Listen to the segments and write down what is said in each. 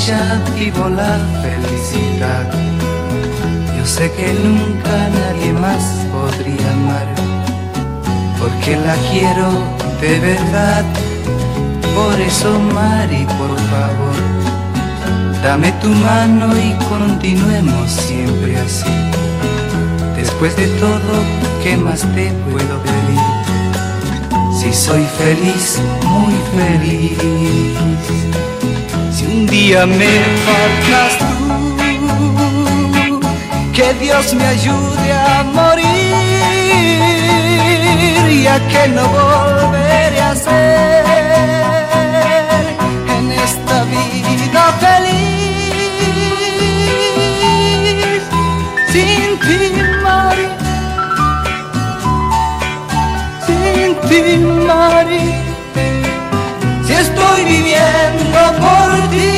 ella vivo la felicidad. Yo sé que nunca nadie más podría amar, porque la quiero de verdad. Por eso, Mari, por favor, dame tu mano y continuemos siempre así. Después de todo, ¿qué más te puedo pedir? Si soy feliz, muy feliz. Si un día me faltas tú, que Dios me ayude a morir, ya que no volveré a ser en esta vida feliz. Sin ti, Mari, sin ti, Mari, si estoy viviendo por ti.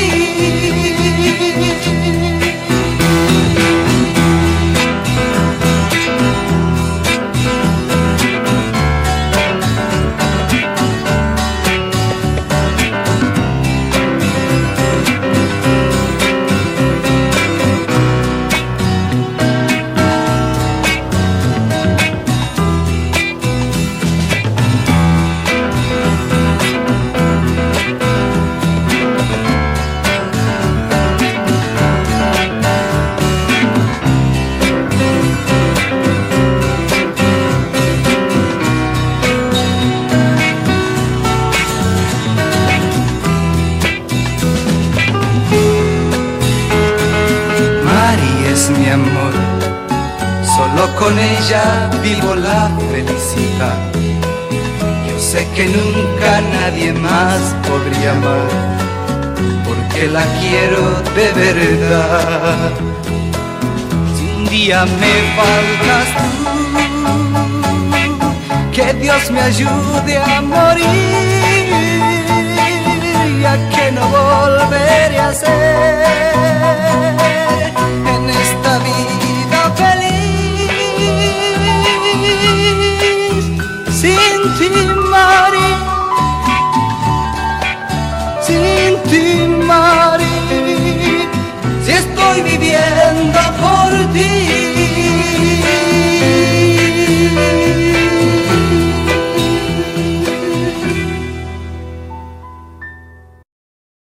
Mi amor, solo con ella vivo la felicidad. Yo sé que nunca nadie más podría amar, porque la quiero de verdad. Si un día me faltas tú, que Dios me ayude a morir, ya que no volveré a ser en esta vida feliz. Sin ti, Mari, sin ti, Mari, si estoy viviendo por ti.